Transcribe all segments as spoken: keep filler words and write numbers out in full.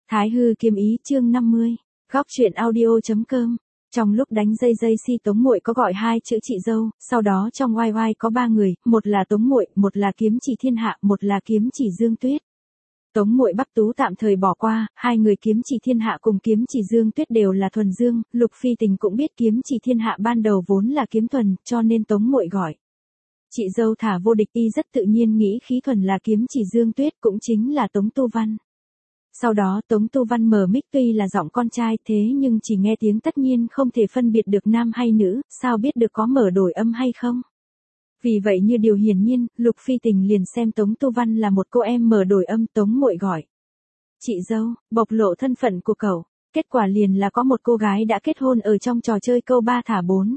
Thái hư kiếm ý chương năm mươi, góc truyện audio.com. Trong lúc đánh dây dây si Tống Muội có gọi hai chữ chị dâu, sau đó trong oai oai có ba người, một là Tống Muội, một là Kiếm Chỉ Thiên Hạ, một là Kiếm Chỉ Dương Tuyết. Tống Muội Bắc Tú tạm thời bỏ qua, hai người Kiếm Chỉ Thiên Hạ cùng Kiếm Chỉ Dương Tuyết đều là thuần dương, Lục Phi Tình cũng biết Kiếm Chỉ Thiên Hạ ban đầu vốn là kiếm thuần, cho nên Tống Muội gọi chị dâu thả vô địch y rất tự nhiên nghĩ khí thuần là Kiếm Chỉ Dương Tuyết cũng chính là Tống Tu Văn. Sau đó Tống Tu Văn mở mic tuy là giọng con trai thế nhưng chỉ nghe tiếng tất nhiên không thể phân biệt được nam hay nữ, sao biết được có mở đổi âm hay không. Vì vậy như điều hiển nhiên, Lục Phi Tình liền xem Tống Tu Văn là một cô em mở đổi âm. Tống Muội gọi chị dâu, bộc lộ thân phận của cậu, kết quả liền là có một cô gái đã kết hôn ở trong trò chơi câu ba thả bốn.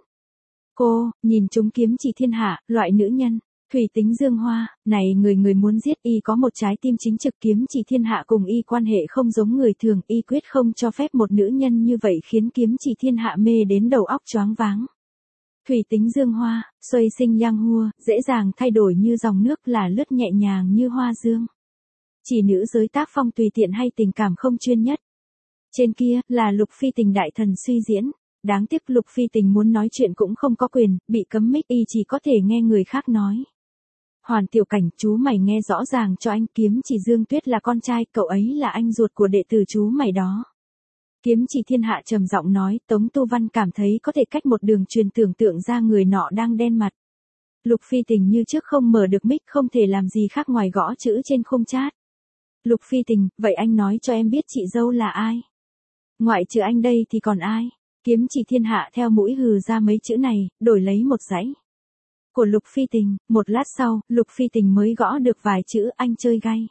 Cô, nhìn chúng Kiếm Chỉ Thiên Hạ, loại nữ nhân thủy tính dương hoa, này người người muốn giết y có một trái tim chính trực. Kiếm Chỉ Thiên Hạ cùng y quan hệ không giống người thường, y quyết không cho phép một nữ nhân như vậy khiến Kiếm Chỉ Thiên Hạ mê đến đầu óc choáng váng. Thủy tính dương hoa, xoay sinh yang hua, dễ dàng thay đổi như dòng nước là lướt nhẹ nhàng như hoa dương. Chỉ nữ giới tác phong tùy tiện hay tình cảm không chuyên nhất. Trên kia, là Lục Phi Tình đại thần suy diễn. Đáng tiếc Lục Phi Tình muốn nói chuyện cũng không có quyền, bị cấm mic y chỉ có thể nghe người khác nói. Hoàn Tiểu Cảnh, chú mày nghe rõ ràng cho anh, Kiếm Chỉ Dương Tuyết là con trai, cậu ấy là anh ruột của đệ tử chú mày đó. Kiếm Chỉ Thiên Hạ trầm giọng nói. Tống Tu Văn cảm thấy có thể cách một đường truyền tưởng tượng ra người nọ đang đen mặt. Lục Phi Tình như trước không mở được mic, không thể làm gì khác ngoài gõ chữ trên khung chat. Lục Phi Tình, vậy anh nói cho em biết chị dâu là ai? Ngoại trừ anh đây thì còn ai? Kiếm Chỉ Thiên Hạ theo mũi hừ ra mấy chữ này, đổi lấy một dãy của Lục Phi Tình. Một lát sau, Lục Phi Tình mới gõ được vài chữ. Anh chơi gay.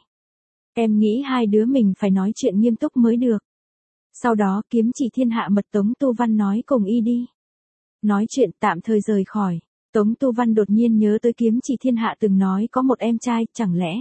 Em nghĩ hai đứa mình phải nói chuyện nghiêm túc mới được. Sau đó Kiếm Chỉ Thiên Hạ mật Tống Tu Văn nói cùng y đi. Nói chuyện tạm thời rời khỏi. Tống Tu Văn đột nhiên nhớ tới Kiếm Chỉ Thiên Hạ từng nói có một em trai, chẳng lẽ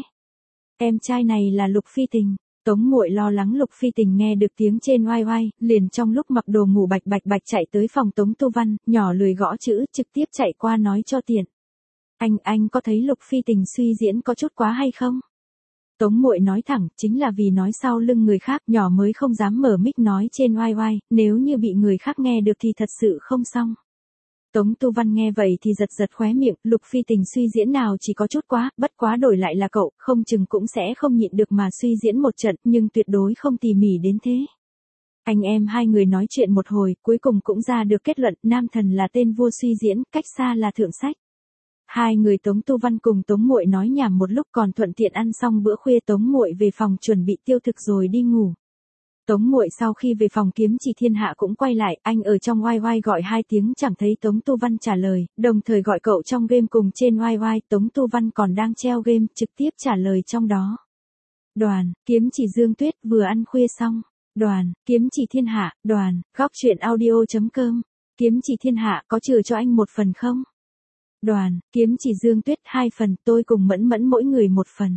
em trai này là Lục Phi Tình? Tống Muội lo lắng Lục Phi Tình nghe được tiếng trên oai oai, liền trong lúc mặc đồ ngủ bạch bạch bạch chạy tới phòng Tống Tu Văn, nhỏ lười gõ chữ, trực tiếp chạy qua nói cho tiện. Anh, anh có thấy Lục Phi Tình suy diễn có chút quá hay không? Tống Muội nói thẳng, chính là vì nói sau lưng người khác, nhỏ mới không dám mở mic nói trên oai oai, nếu như bị người khác nghe được thì thật sự không xong. Tống Tu Văn nghe vậy thì giật giật khóe miệng, Lục Phi Tình suy diễn nào chỉ có chút quá, bất quá đổi lại là cậu, không chừng cũng sẽ không nhịn được mà suy diễn một trận, nhưng tuyệt đối không tỉ mỉ đến thế. Anh em hai người nói chuyện một hồi, cuối cùng cũng ra được kết luận, nam thần là tên vua suy diễn, cách xa là thượng sách. Hai người Tống Tu Văn cùng Tống Muội nói nhảm một lúc, còn thuận tiện ăn xong bữa khuya. Tống Muội về phòng chuẩn bị tiêu thực rồi đi ngủ. Tống Muội sau khi về phòng Kiếm Chỉ Thiên Hạ cũng quay lại, anh ở trong oai oai gọi hai tiếng chẳng thấy Tống Tu Văn trả lời, đồng thời gọi cậu trong game cùng trên oai oai. Tống Tu Văn còn đang treo game, trực tiếp trả lời trong đó. Đoàn, Kiếm Chỉ Dương Tuyết vừa ăn khuya xong. Đoàn, Kiếm Chỉ Thiên Hạ, đoàn, góc truyện audio.com. Kiếm Chỉ Thiên Hạ có trừ cho anh một phần không? Đoàn, Kiếm Chỉ Dương Tuyết hai phần, tôi cùng Mẫn Mẫn mỗi người một phần.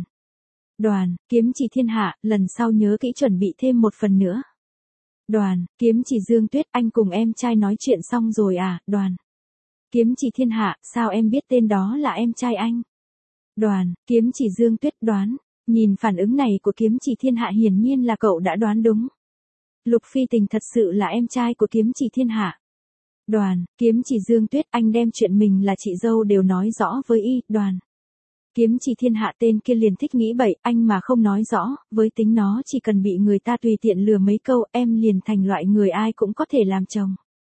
Đoàn, Kiếm Chỉ Thiên Hạ, lần sau nhớ kỹ chuẩn bị thêm một phần nữa. Đoàn, Kiếm Chỉ Dương Tuyết, anh cùng em trai nói chuyện xong rồi à? Đoàn, Kiếm Chỉ Thiên Hạ, sao em biết tên đó là em trai anh? Đoàn, Kiếm Chỉ Dương Tuyết đoán, nhìn phản ứng này của Kiếm Chỉ Thiên Hạ hiển nhiên là cậu đã đoán đúng. Lục Phi Tình thật sự là em trai của Kiếm Chỉ Thiên Hạ. Đoàn, Kiếm Chỉ Dương Tuyết, anh đem chuyện mình là chị dâu đều nói rõ với y. Đoàn, Kiếm Chỉ Thiên Hạ, tên kia liền thích nghĩ bậy, anh mà không nói rõ, với tính nó chỉ cần bị người ta tùy tiện lừa mấy câu, em liền thành loại người ai cũng có thể làm chồng.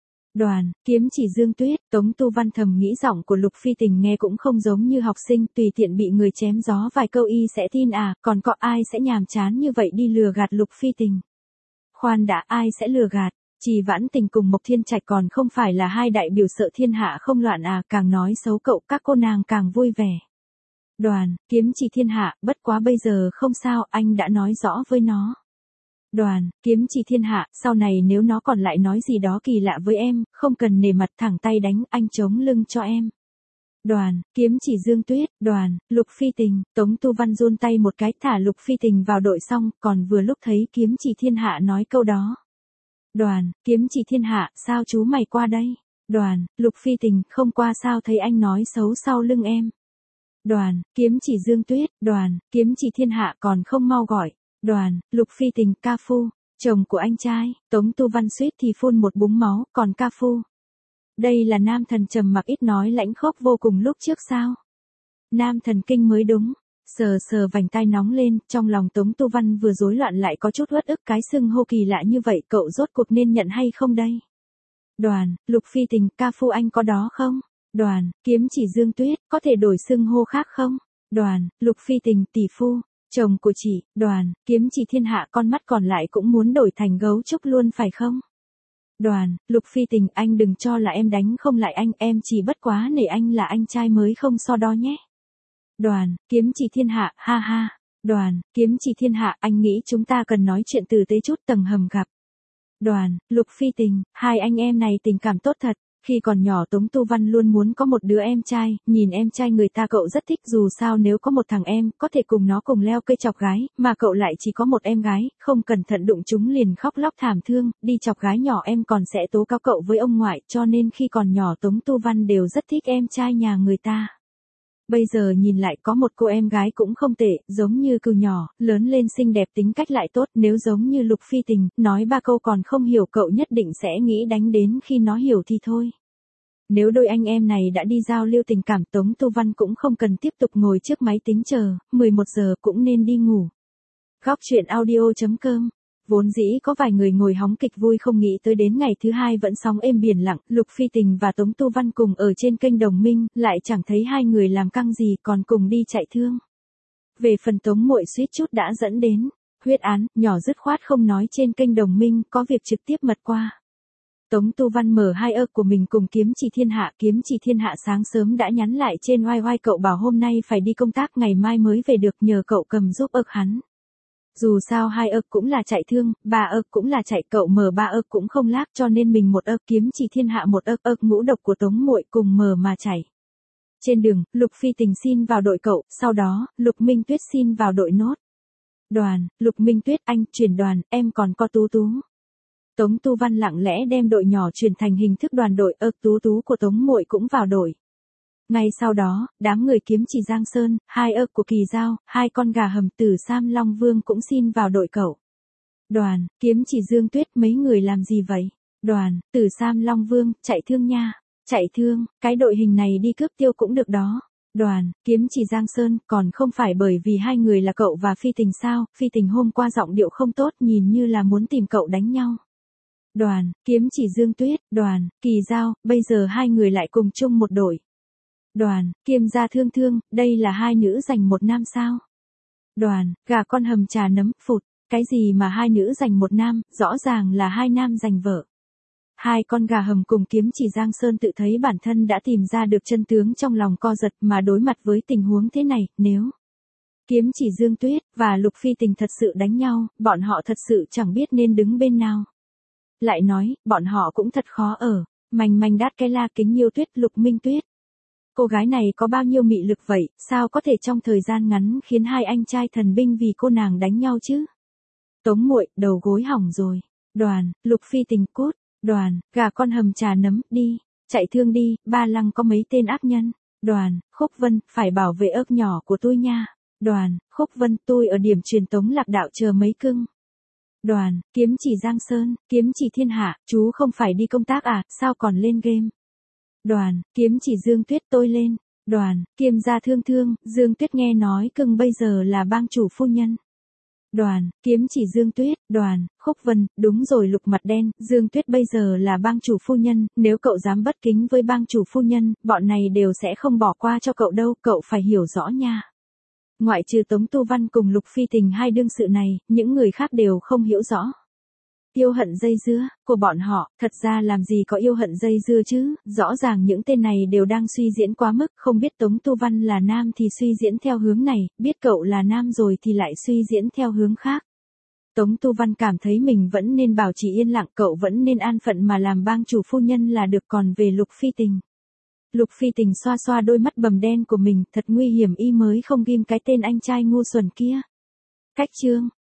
Đoàn, Kiếm Chỉ Dương Tuyết, Tống Tu Văn thầm nghĩ giọng của Lục Phi Tình nghe cũng không giống như học sinh, tùy tiện bị người chém gió vài câu y sẽ tin à, còn có ai sẽ nhàm chán như vậy đi lừa gạt Lục Phi Tình. Khoan đã, ai sẽ lừa gạt? Trì Vãn Tình cùng Mộc Thiên Trạch còn không phải là hai đại biểu sợ thiên hạ không loạn à, càng nói xấu cậu các cô nàng càng vui vẻ. Đoàn, Kiếm Chỉ Thiên Hạ, bất quá bây giờ không sao, anh đã nói rõ với nó. Đoàn, Kiếm Chỉ Thiên Hạ, sau này nếu nó còn lại nói gì đó kỳ lạ với em, không cần nể mặt, thẳng tay đánh, anh chống lưng cho em. Đoàn, Kiếm Chỉ Dương Tuyết, đoàn, Lục Phi Tình, Tống Tu Văn run tay một cái thả Lục Phi Tình vào đội xong, còn vừa lúc thấy Kiếm Chỉ Thiên Hạ nói câu đó. Đoàn, Kiếm Chỉ Thiên Hạ, sao chú mày qua đây? Đoàn, Lục Phi Tình, không qua sao thấy anh nói xấu sau lưng em. Đoàn, Kiếm Chỉ Dương Tuyết, đoàn, Kiếm Chỉ Thiên Hạ còn không mau gọi. Đoàn, Lục Phi Tình, ca phu, Chồng của anh trai, Tống Tu Văn suýt thì phun một búng máu, còn ca phu. Đây là nam thần trầm mặc ít nói lãnh khốc vô cùng lúc trước sao? Nam thần kinh mới đúng. Sờ sờ vành tai nóng lên, trong lòng Tống Tu Văn vừa rối loạn lại có chút uất ức, cái xưng hô kỳ lạ như vậy cậu rốt cuộc nên nhận hay không đây? Đoàn, Lục Phi Tình, ca phu anh có đó không? Đoàn, kiếm chỉ Dương Tuyết, có thể đổi xưng hô khác không? Đoàn, Lục Phi Tình, tỷ phu, chồng của chị. Đoàn, kiếm chỉ thiên hạ, con mắt còn lại cũng muốn đổi thành gấu trúc luôn phải không? Đoàn, Lục Phi Tình, anh đừng cho là em đánh không lại anh, em chỉ bất quá nể anh là anh trai mới không so đo nhé. Đoàn, kiếm chỉ thiên hạ, ha ha. Đoàn, kiếm chỉ thiên hạ, anh nghĩ chúng ta cần nói chuyện từ tế chút, tầng hầm gặp. Đoàn, Lục Phi Tình, hai anh em này tình cảm tốt thật. Khi còn nhỏ Tống Tu Văn luôn muốn có một đứa em trai, nhìn em trai người ta cậu rất thích, dù sao nếu có một thằng em, có thể cùng nó cùng leo cây chọc gái, mà cậu lại chỉ có một em gái, không cẩn thận đụng chúng liền khóc lóc thảm thương, đi chọc gái nhỏ em còn sẽ tố cáo cậu với ông ngoại, cho nên khi còn nhỏ Tống Tu Văn đều rất thích em trai nhà người ta. Bây giờ nhìn lại có một cô em gái cũng không tệ, giống như cừu nhỏ, lớn lên xinh đẹp tính cách lại tốt, nếu giống như Lục Phi Tình, nói ba câu còn không hiểu cậu nhất định sẽ nghĩ đánh đến khi nó hiểu thì thôi. Nếu đôi anh em này đã đi giao lưu tình cảm, Tống Tu Văn cũng không cần tiếp tục ngồi trước máy tính chờ, mười một giờ cũng nên đi ngủ. Góc truyện audio chấm com. Vốn dĩ có vài người ngồi hóng kịch vui không nghĩ tới đến ngày thứ hai vẫn sóng êm biển lặng, Lục Phi Tình và Tống Tu Văn cùng ở trên kênh Đồng Minh, lại chẳng thấy hai người làm căng gì còn cùng đi chạy thương. Về phần Tống muội suýt chút đã dẫn đến huyết án, nhỏ dứt khoát không nói trên kênh Đồng Minh, có việc trực tiếp mật qua. Tống Tu Văn mở hai ơ của mình cùng kiếm chỉ thiên hạ, kiếm chỉ thiên hạ sáng sớm đã nhắn lại trên oai oai cậu bảo hôm nay phải đi công tác ngày mai mới về được, nhờ cậu cầm giúp ơ hắn. Dù sao hai ơ cũng là chạy thương, ba ơ cũng là chạy, cậu mở ba ơ cũng không lác, cho nên mình một ơ, kiếm chỉ thiên hạ một ơ, ơ ngũ độc của Tống muội cùng mở mà chạy. Trên đường, Lục Phi Tình xin vào đội cậu, sau đó, Lục Minh Tuyết xin vào đội nốt. Đoàn, Lục Minh Tuyết, anh chuyển đoàn, em còn có Tú Tú. Tống Tu Văn lặng lẽ đem đội nhỏ chuyển thành hình thức đoàn đội, ơ Tú Tú của Tống muội cũng vào đội. Ngay sau đó, đám người kiếm chỉ Giang Sơn, hai ơ của Kỳ Giao, hai con gà hầm Tử Sam Long Vương cũng xin vào đội cậu. Đoàn, kiếm chỉ Dương Tuyết, mấy người làm gì vậy? Đoàn, Tử Sam Long Vương, chạy thương nha. Chạy thương, cái đội hình này đi cướp tiêu cũng được đó. Đoàn, kiếm chỉ Giang Sơn, còn không phải bởi vì hai người là cậu và Phi Tình sao? Phi Tình hôm qua giọng điệu không tốt, nhìn như là muốn tìm cậu đánh nhau. Đoàn, kiếm chỉ Dương Tuyết, Đoàn, Kỳ Giao, bây giờ hai người lại cùng chung một đội. Đoàn, Kiêm Gia Thương Thương, đây là hai nữ giành một nam sao? Đoàn, gà con hầm trà nấm, phụt, cái gì mà hai nữ giành một nam, rõ ràng là hai nam giành vợ. Hai con gà hầm cùng kiếm chỉ Giang Sơn tự thấy bản thân đã tìm ra được chân tướng, trong lòng co giật, mà đối mặt với tình huống thế này, nếu kiếm chỉ Dương Tuyết và Lục Phi Tình thật sự đánh nhau, bọn họ thật sự chẳng biết nên đứng bên nào. Lại nói, bọn họ cũng thật khó ở, manh manh đát cái la Kính Nhiêu Tuyết, Lục Minh Tuyết. Cô gái này có bao nhiêu mị lực vậy, sao có thể trong thời gian ngắn khiến hai anh trai thần binh vì cô nàng đánh nhau chứ? Tống muội, đầu gối hỏng rồi. Đoàn, Lục Phi Tình cút. Đoàn, gà con hầm trà nấm, đi. Chạy thương đi, Ba Lăng có mấy tên ác nhân. Đoàn, Khúc Vân, phải bảo vệ ớt nhỏ của tôi nha. Đoàn, Khúc Vân, tôi ở điểm truyền tống lạc đạo chờ mấy cưng. Đoàn, kiếm chỉ Giang Sơn, kiếm chỉ thiên hạ, chú không phải đi công tác à, sao còn lên game? Đoàn, kiếm chỉ Dương Tuyết, tôi lên. Đoàn, Kiêm Gia Thương Thương, Dương Tuyết nghe nói cưng bây giờ là bang chủ phu nhân. Đoàn, kiếm chỉ Dương Tuyết, Đoàn, Khúc Vân, đúng rồi Lục Mặt Đen, Dương Tuyết bây giờ là bang chủ phu nhân, nếu cậu dám bất kính với bang chủ phu nhân, bọn này đều sẽ không bỏ qua cho cậu đâu, cậu phải hiểu rõ nha. Ngoại trừ Tống Tu Văn cùng Lục Phi Tình hai đương sự này, những người khác đều không hiểu rõ. Yêu hận dây dưa, của bọn họ, thật ra làm gì có yêu hận dây dưa chứ, rõ ràng những tên này đều đang suy diễn quá mức, không biết Tống Tu Văn là nam thì suy diễn theo hướng này, biết cậu là nam rồi thì lại suy diễn theo hướng khác. Tống Tu Văn cảm thấy mình vẫn nên bảo trì yên lặng, cậu vẫn nên an phận mà làm bang chủ phu nhân là được, còn về Lục Phi Tình. Lục Phi Tình xoa xoa đôi mắt bầm đen của mình, thật nguy hiểm, y mới không ghim cái tên anh trai ngu xuẩn kia. Cách chương